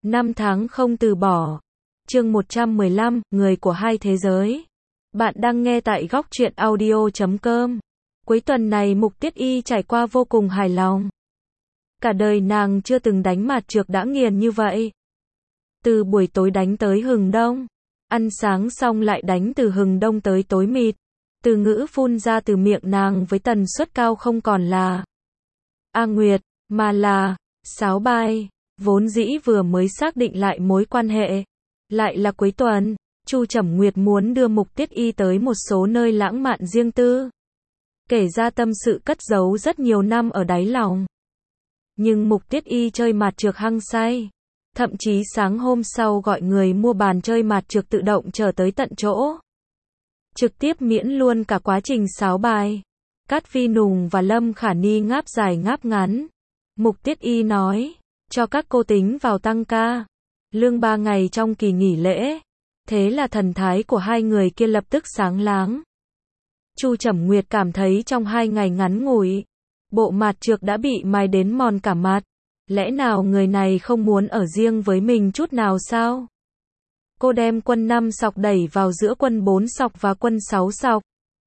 Năm tháng không từ bỏ. Chương 115, Người của hai thế giới. Bạn đang nghe tại góc truyện audio.com. Cuối tuần này Mục Tiết Y trải qua vô cùng hài lòng. Cả đời nàng chưa từng đánh mạt trược đã nghiền như vậy. Từ buổi tối đánh tới hừng đông. Ăn sáng xong lại đánh từ hừng đông tới tối mịt. Từ ngữ phun ra từ miệng nàng với tần suất cao không còn là A Nguyệt, mà là Sáo Bai. Vốn dĩ vừa mới xác định lại mối quan hệ. Lại là cuối tuần, Chu Trầm Nguyệt muốn đưa Mục Tiết Y tới một số nơi lãng mạn riêng tư. Kể ra tâm sự cất giấu rất nhiều năm ở đáy lòng. Nhưng Mục Tiết Y chơi mạt trược hăng say. Thậm chí sáng hôm sau gọi người mua bàn chơi mạt trược tự động chờ tới tận chỗ. Trực tiếp miễn luôn cả quá trình sáo bài. Cát Phi Nùng và Lâm Khả Ni ngáp dài ngáp ngắn. Mục Tiết Y nói, cho các cô tính vào tăng ca. Lương 3 ngày trong kỳ nghỉ lễ. Thế là thần thái của hai người kia lập tức sáng láng. Chu Trầm Nguyệt cảm thấy trong 2 ngày ngắn ngủi, bộ mạt trược đã bị mài đến mòn cả mặt. Lẽ nào người này không muốn ở riêng với mình chút nào sao? Cô đem quân 5 sọc đẩy vào giữa quân 4 sọc và quân 6 sọc.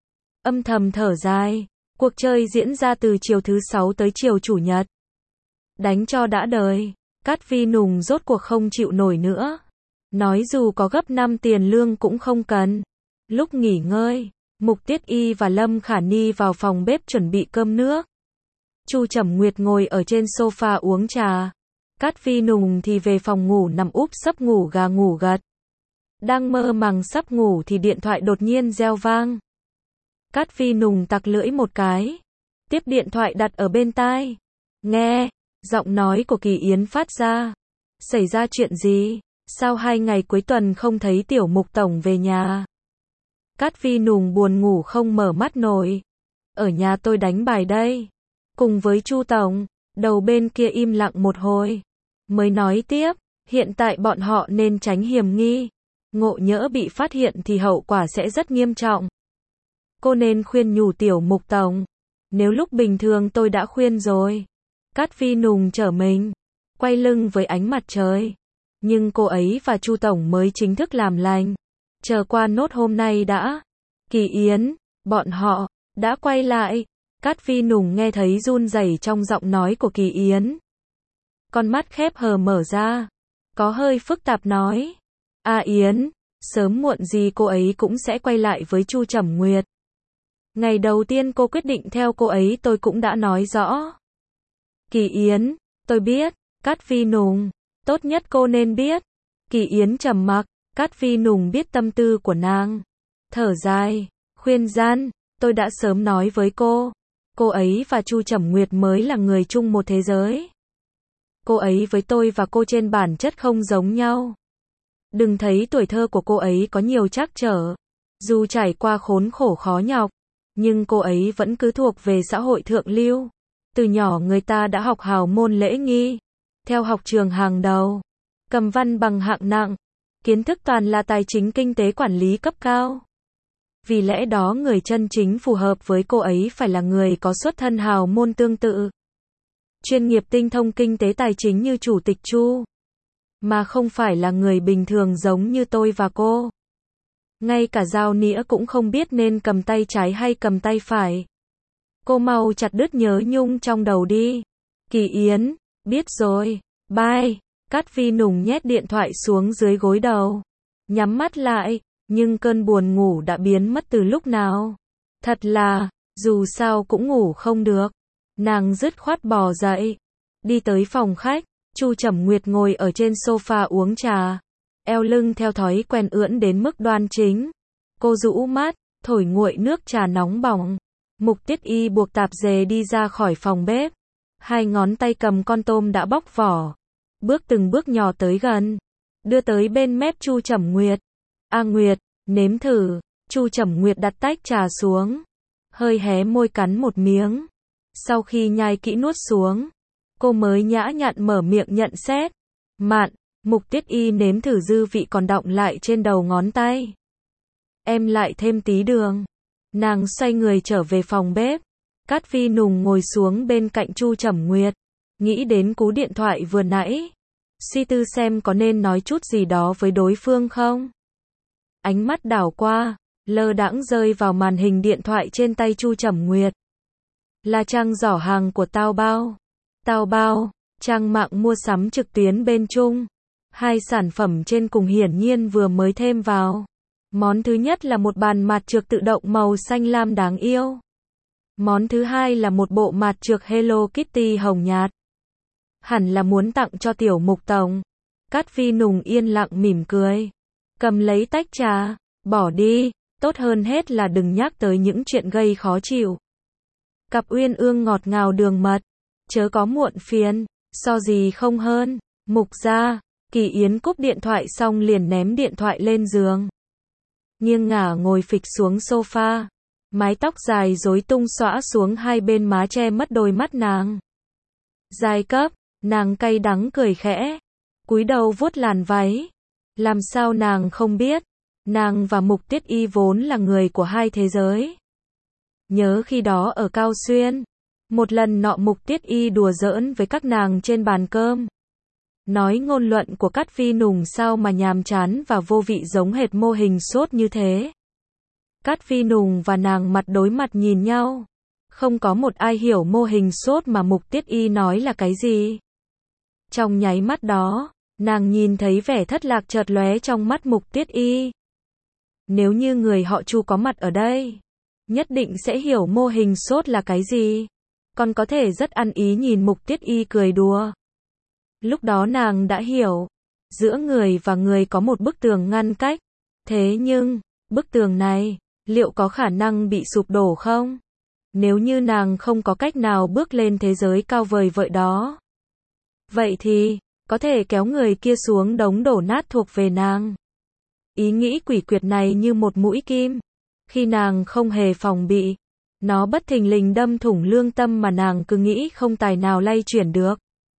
Âm thầm thở dài. Cuộc chơi diễn ra từ chiều thứ 6 tới chiều chủ nhật. Đánh cho đã đời. Cát Phi Nùng rốt cuộc không chịu nổi nữa. Nói dù có gấp 5 tiền lương cũng không cần. Lúc nghỉ ngơi, Mục Tiết Y và Lâm Khả Ni vào phòng bếp chuẩn bị cơm nước. Chu Trầm Nguyệt ngồi ở trên sofa uống trà. Cát Phi Nùng thì về phòng ngủ nằm úp sấp ngủ gà ngủ gật. Đang mơ màng sắp ngủ thì điện thoại đột nhiên reo vang. Cát Phi Nùng tặc lưỡi một cái. Tiếp điện thoại đặt ở bên tai. Nghe, giọng nói của Kỳ Yến phát ra. Xảy ra chuyện gì? Sao 2 ngày cuối tuần không thấy Tiểu Mục Tổng về nhà? Cát Phi Nùng buồn ngủ không mở mắt nổi. Ở nhà tôi đánh bài đây. Cùng với Chu Tổng. Đầu bên kia im lặng một hồi. Mới nói tiếp, hiện tại bọn họ nên tránh hiểm nghi. Ngộ nhỡ bị phát hiện thì hậu quả sẽ rất nghiêm trọng. Cô nên khuyên nhủ Tiểu Mục Tổng. Nếu lúc bình thường tôi đã khuyên rồi. Cát Phi Nùng trở mình, quay lưng với ánh mặt trời. Nhưng cô ấy và Chu Tổng mới chính thức làm lành. Chờ qua nốt hôm nay đã. Kỳ Yến, bọn họ đã quay lại. Cát Phi Nùng nghe thấy run rẩy trong giọng nói của Kỳ Yến. Con mắt khép hờ mở ra. Có hơi phức tạp nói. Yến, sớm muộn gì cô ấy cũng sẽ quay lại với Chu Trầm Nguyệt. Ngày đầu tiên cô quyết định theo cô ấy tôi cũng đã nói rõ. Kỳ Yến, tôi biết. Cát Phi Nùng, tốt nhất cô nên biết. Kỳ Yến trầm mặc. Cát Phi Nùng biết tâm tư của nàng. Thở dài, khuyên gian, tôi đã sớm nói với cô. Cô ấy và Chu Trầm Nguyệt mới là người chung một thế giới. Cô ấy với tôi và cô trên bản chất không giống nhau. Đừng thấy tuổi thơ của cô ấy có nhiều trắc trở. Dù trải qua khốn khổ khó nhọc, nhưng cô ấy vẫn cứ thuộc về xã hội thượng lưu. Từ nhỏ người ta đã học hào môn lễ nghi, theo học trường hàng đầu, cầm văn bằng hạng nặng, kiến thức toàn là tài chính kinh tế quản lý cấp cao. Vì lẽ đó người chân chính phù hợp với cô ấy phải là người có xuất thân hào môn tương tự. Chuyên nghiệp tinh thông kinh tế tài chính như Chủ tịch Chu. Mà không phải là người bình thường giống như tôi và cô. Ngay cả dao nĩa cũng không biết nên cầm tay trái hay cầm tay phải. Cô mau chặt đứt nhớ nhung trong đầu đi. Kỳ Yến, biết rồi, bye. Cát Phi Nùng nhét điện thoại xuống dưới gối đầu. Nhắm mắt lại, nhưng cơn buồn ngủ đã biến mất từ lúc nào. Thật là, dù sao cũng ngủ không được. Nàng dứt khoát bò dậy. Đi tới phòng khách, Chu Trầm Nguyệt ngồi ở trên sofa uống trà. Eo lưng theo thói quen ưỡn đến mức đoan chính. Cô rũ mắt, thổi nguội nước trà nóng bỏng. Mục Tiết Y buộc tạp dề đi ra khỏi phòng bếp. 2 ngón tay cầm con tôm đã bóc vỏ. Bước từng bước nhỏ tới gần. Đưa tới bên mép Chu Trầm Nguyệt. Nguyệt, nếm thử. Chu Trầm Nguyệt đặt tách trà xuống. Hơi hé môi cắn một miếng. Sau khi nhai kỹ nuốt xuống, cô mới nhã nhặn mở miệng nhận xét. Mạn. Mục Tiết Y nếm thử dư vị còn đọng lại trên đầu ngón tay. Em lại thêm tí đường. Nàng xoay người trở về phòng bếp. Cát Phi Nùng ngồi xuống bên cạnh Chu Trầm Nguyệt. Nghĩ đến cú điện thoại vừa nãy. suy tư xem có nên nói chút gì đó với đối phương không. Ánh mắt đảo qua, lơ đãng rơi vào màn hình điện thoại trên tay Chu Trầm Nguyệt. Là trang giỏ hàng của Taobao. Taobao, trang mạng mua sắm trực tuyến bên Trung. Hai sản phẩm trên cùng hiển nhiên vừa mới thêm vào. Món thứ nhất là một bàn mặt trược tự động màu xanh lam đáng yêu. Món thứ hai là một bộ mặt trược Hello Kitty hồng nhạt. Hẳn là muốn tặng cho tiểu Mục tổng. Cát Phi Nùng yên lặng mỉm cười. Cầm lấy tách trà, bỏ đi, tốt hơn hết là đừng nhắc tới những chuyện gây khó chịu. Cặp uyên ương ngọt ngào đường mật, chớ có muộn phiền, so gì không hơn. Mục gia, Kỳ Yến cúp điện thoại xong liền ném điện thoại lên giường. Nghiêng ngả ngồi phịch xuống sofa, mái tóc dài rối tung xõa xuống hai bên má che mất đôi mắt nàng. Giai cấp, nàng cay đắng cười khẽ, cúi đầu vuốt làn váy. Làm sao nàng không biết, nàng và Mục Tiết Y vốn là người của hai thế giới. Nhớ khi đó ở Cao Xuyên, một lần nọ Mục Tiết Y đùa giỡn với các nàng trên bàn cơm. Nói ngôn luận của Cát Phi Nùng sao mà nhàm chán và vô vị giống hệt mô hình sốt như thế. Cát Phi Nùng và nàng mặt đối mặt nhìn nhau. Không có một ai hiểu mô hình sốt mà Mục Tiết Y nói là cái gì. Trong nháy mắt đó, nàng nhìn thấy vẻ thất lạc chợt lóe trong mắt Mục Tiết Y. Nếu như người họ Chu có mặt ở đây, nhất định sẽ hiểu mô hình sốt là cái gì. Còn có thể rất ăn ý nhìn Mục Tiết Y cười đùa. Lúc đó nàng đã hiểu, giữa người và người có một bức tường ngăn cách. Thế nhưng, bức tường này, liệu có khả năng bị sụp đổ không? Nếu như nàng không có cách nào bước lên thế giới cao vời vợi đó, vậy thì, có thể kéo người kia xuống đống đổ nát thuộc về nàng. Ý nghĩ quỷ quyệt này như một mũi kim. Khi nàng không hề phòng bị, nó bất thình lình đâm thủng lương tâm mà nàng cứ nghĩ không tài nào lay chuyển được.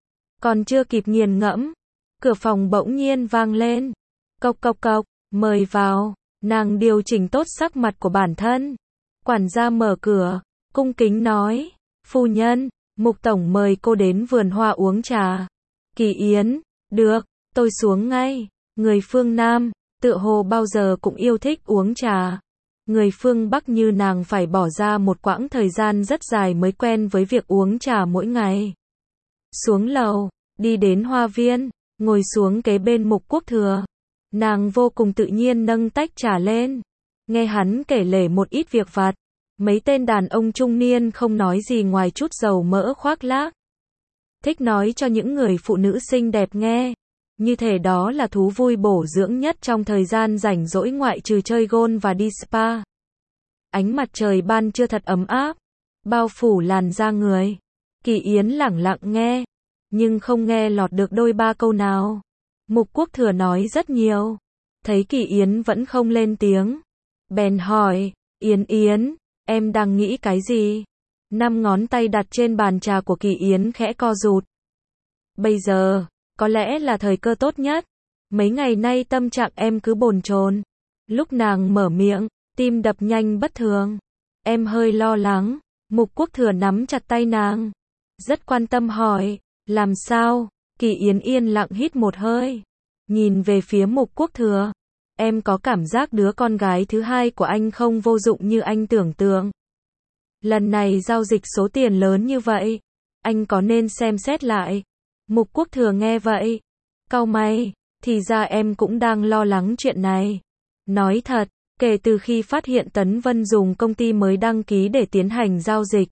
Còn chưa kịp nghiền ngẫm, cửa phòng bỗng nhiên vang lên. Cộc cộc cộc, mời vào. Nàng điều chỉnh tốt sắc mặt của bản thân. Quản gia mở cửa, cung kính nói, phu nhân, Mục tổng mời cô đến vườn hoa uống trà. Kỳ Yến, được, tôi xuống ngay. Người phương Nam, tựa hồ bao giờ cũng yêu thích uống trà. Người phương Bắc như nàng phải bỏ ra một quãng thời gian rất dài mới quen với việc uống trà mỗi ngày. Xuống lầu, đi đến hoa viên, ngồi xuống kế bên Mục Quốc Thừa. Nàng vô cùng tự nhiên nâng tách trà lên. Nghe hắn kể lể một ít việc vặt. Mấy tên đàn ông trung niên không nói gì ngoài chút dầu mỡ khoác lác. Thích nói cho những người phụ nữ xinh đẹp nghe. Như thể đó là thú vui bổ dưỡng nhất trong thời gian rảnh rỗi ngoại trừ chơi golf và đi spa. Ánh mặt trời ban trưa thật ấm áp, bao phủ làn da người. Kỳ Yến lẳng lặng nghe, nhưng không nghe lọt được đôi ba câu nào. Mục Quốc Thừa nói rất nhiều. Thấy Kỳ Yến vẫn không lên tiếng, bèn hỏi, Yến Yến, em đang nghĩ cái gì? 5 ngón tay đặt trên bàn trà của Kỳ Yến khẽ co rụt. Bây giờ, có lẽ là thời cơ tốt nhất. Mấy ngày nay tâm trạng em cứ bồn chồn. Lúc nàng mở miệng, tim đập nhanh bất thường. Em hơi lo lắng. Mục Quốc Thừa nắm chặt tay nàng, rất quan tâm hỏi, làm sao? Kỳ Yến yên lặng hít một hơi, nhìn về phía Mục Quốc Thừa. Em có cảm giác đứa con gái thứ hai của anh không vô dụng như anh tưởng tượng. Lần này giao dịch số tiền lớn như vậy, anh có nên xem xét lại? Mục Quốc Thừa nghe vậy, cau mày, thì ra em cũng đang lo lắng chuyện này. Nói thật, kể từ khi phát hiện Tấn Vân dùng công ty mới đăng ký để tiến hành giao dịch,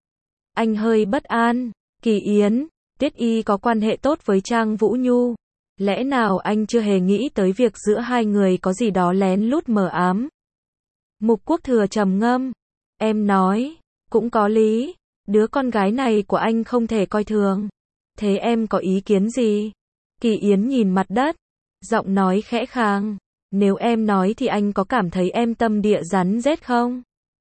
anh hơi bất an. Kỳ Yến, Tiết Y có quan hệ tốt với Trang Vũ Nhu. Lẽ nào anh chưa hề nghĩ tới việc giữa hai người có gì đó lén lút mờ ám? Mục Quốc Thừa trầm ngâm. Em nói, cũng có lý. Đứa con gái này của anh không thể coi thường. Thế em có ý kiến gì? Kỳ Yến nhìn mặt đất, giọng nói khẽ khàng. Nếu em nói thì anh có cảm thấy em tâm địa rắn rết không?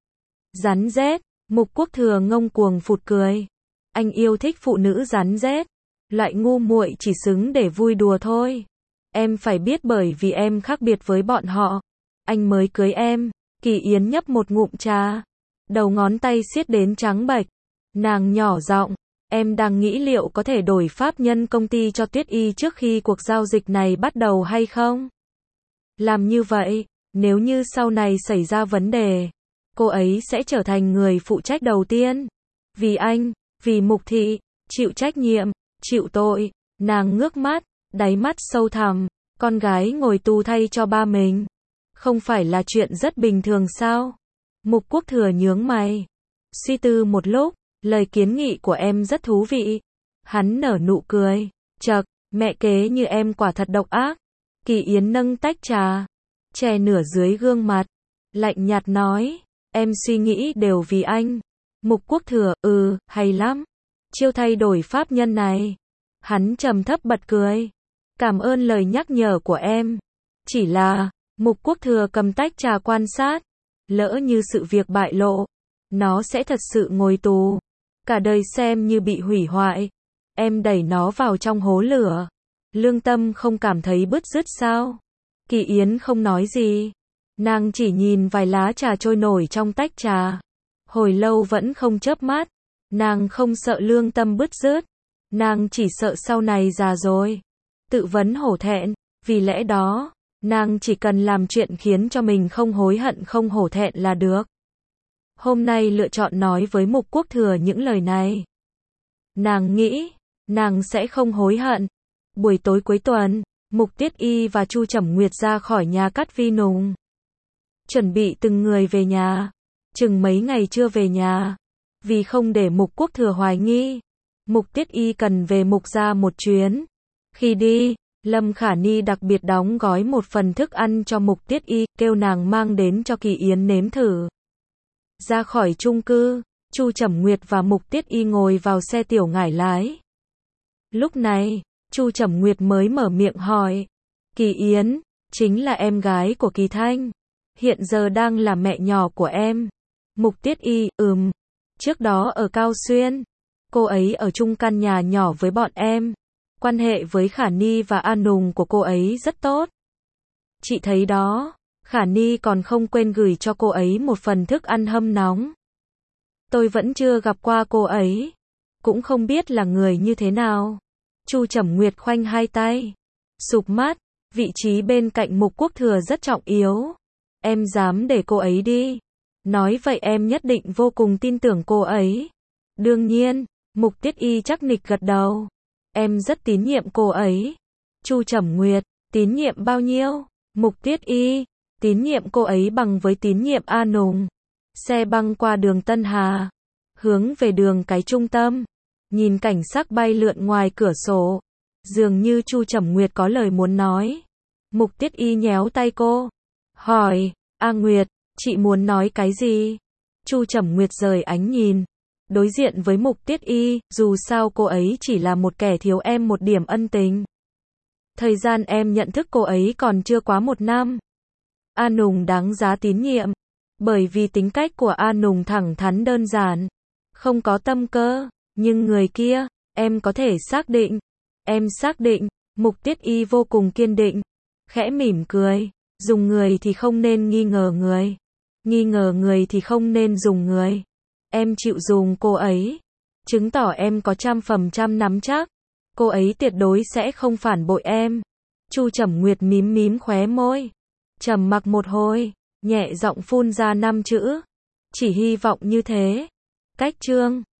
Rắn rết? Mục Quốc Thừa ngông cuồng phụt cười. Anh yêu thích phụ nữ rắn rết. Loại ngu muội chỉ xứng để vui đùa thôi. Em phải biết bởi vì em khác biệt với bọn họ, anh mới cưới em. Kỳ Yến nhấp một ngụm trà, đầu ngón tay siết đến trắng bệch. Nàng nhỏ giọng, Em đang nghĩ liệu có thể đổi pháp nhân công ty cho Tuyết Y trước khi cuộc giao dịch này bắt đầu hay không? Làm như vậy, nếu như sau này xảy ra vấn đề, cô ấy sẽ trở thành người phụ trách đầu tiên. Vì anh, vì Mục Thị, chịu trách nhiệm, chịu tội. Nàng ngước mắt, đáy mắt sâu thẳm, con gái ngồi tù thay cho ba mình. Không phải là chuyện rất bình thường sao? Mục Quốc Thừa nhướng mày. Suy tư một lúc, lời kiến nghị của em rất thú vị. Hắn nở nụ cười. Chậc, mẹ kế như em quả thật độc ác. Kỳ Yến nâng tách trà, chè nửa dưới gương mặt, lạnh nhạt nói, em suy nghĩ đều vì anh. Mục Quốc Thừa, hay lắm. Chiêu thay đổi pháp nhân này. Hắn trầm thấp bật cười. Cảm ơn lời nhắc nhở của em. Chỉ là, Mục Quốc Thừa cầm tách trà quan sát. Lỡ như sự việc bại lộ, nó sẽ thật sự ngồi tù. Cả đời xem như bị hủy hoại. Em đẩy nó vào trong hố lửa. Lương tâm không cảm thấy bứt rứt sao? Kỳ Yến không nói gì. Nàng chỉ nhìn vài lá trà trôi nổi trong tách trà. Hồi lâu vẫn không chớp mắt. Nàng không sợ lương tâm bứt rứt. Nàng chỉ sợ sau này già rồi. Tự vấn hổ thẹn. Vì lẽ đó, nàng chỉ cần làm chuyện khiến cho mình không hối hận không hổ thẹn là được. Hôm nay lựa chọn nói với Mục Quốc Thừa những lời này. Nàng nghĩ, nàng sẽ không hối hận. Buổi tối cuối tuần, Mục Tiết Y và Chu Trầm Nguyệt ra khỏi nhà Cát Vi Nùng. Chuẩn bị từng người về nhà. Chừng mấy ngày chưa về nhà. Vì không để Mục Quốc Thừa hoài nghi, Mục Tiết Y cần về Mục gia một chuyến. Khi đi, Lâm Khả Ni đặc biệt đóng gói một phần thức ăn cho Mục Tiết Y, kêu nàng mang đến cho Kỳ Yến nếm thử. Ra khỏi chung cư, Chu Trầm Nguyệt và Mục Tiết Y ngồi vào xe tiểu ngải lái. Lúc này, Chu Trầm Nguyệt mới mở miệng hỏi. Kỳ Yến, chính là em gái của Kỳ Thanh. Hiện giờ đang là mẹ nhỏ của em. Mục Tiết Y, Trước đó ở Cao Xuyên, cô ấy ở chung căn nhà nhỏ với bọn em. Quan hệ với Khả Ni và An Nùng của cô ấy rất tốt. Chị thấy đó, Khả Ni còn không quên gửi cho cô ấy một phần thức ăn hâm nóng. Tôi vẫn chưa gặp qua cô ấy, cũng không biết là người như thế nào. Chu Trầm Nguyệt khoanh hai tay, sụp mắt, vị trí bên cạnh Mục Quốc Thừa rất trọng yếu. Em dám để cô ấy đi. Nói vậy em nhất định vô cùng tin tưởng cô ấy. Đương nhiên, Mục Tiết Y chắc nịch gật đầu. Em rất tín nhiệm cô ấy. Chu Trầm Nguyệt, tín nhiệm bao nhiêu? Mục Tiết Y, tín nhiệm cô ấy bằng với tín nhiệm A Nùng. Xe băng qua đường Tân Hà, hướng về đường cái trung tâm. Nhìn cảnh sắc bay lượn ngoài cửa sổ. Dường như Chu Trầm Nguyệt có lời muốn nói. Mục Tiết Y nhéo tay cô. Hỏi, A Nguyệt, chị muốn nói cái gì? Chu Trầm Nguyệt rời ánh nhìn. Đối diện với Mục Tiết Y, dù sao cô ấy chỉ là một kẻ thiếu em một điểm ân tình. Thời gian em nhận thức cô ấy còn chưa quá 1 năm. A Nùng đáng giá tín nhiệm. Bởi vì tính cách của A Nùng thẳng thắn đơn giản. Không có tâm cơ. Nhưng người kia, em có thể xác định. Em xác định. Mục Tiết Y vô cùng kiên định. Khẽ mỉm cười. Dùng người thì không nên nghi ngờ người. Nghi ngờ người thì không nên dùng người. Em chịu dùng cô ấy. Chứng tỏ em có 100% nắm chắc. Cô ấy tuyệt đối sẽ không phản bội em. Chu Trầm Nguyệt mím mím khóe môi. Trầm mặc một hồi, nhẹ giọng phun ra 5 chữ. Chỉ hy vọng như thế. Cách chương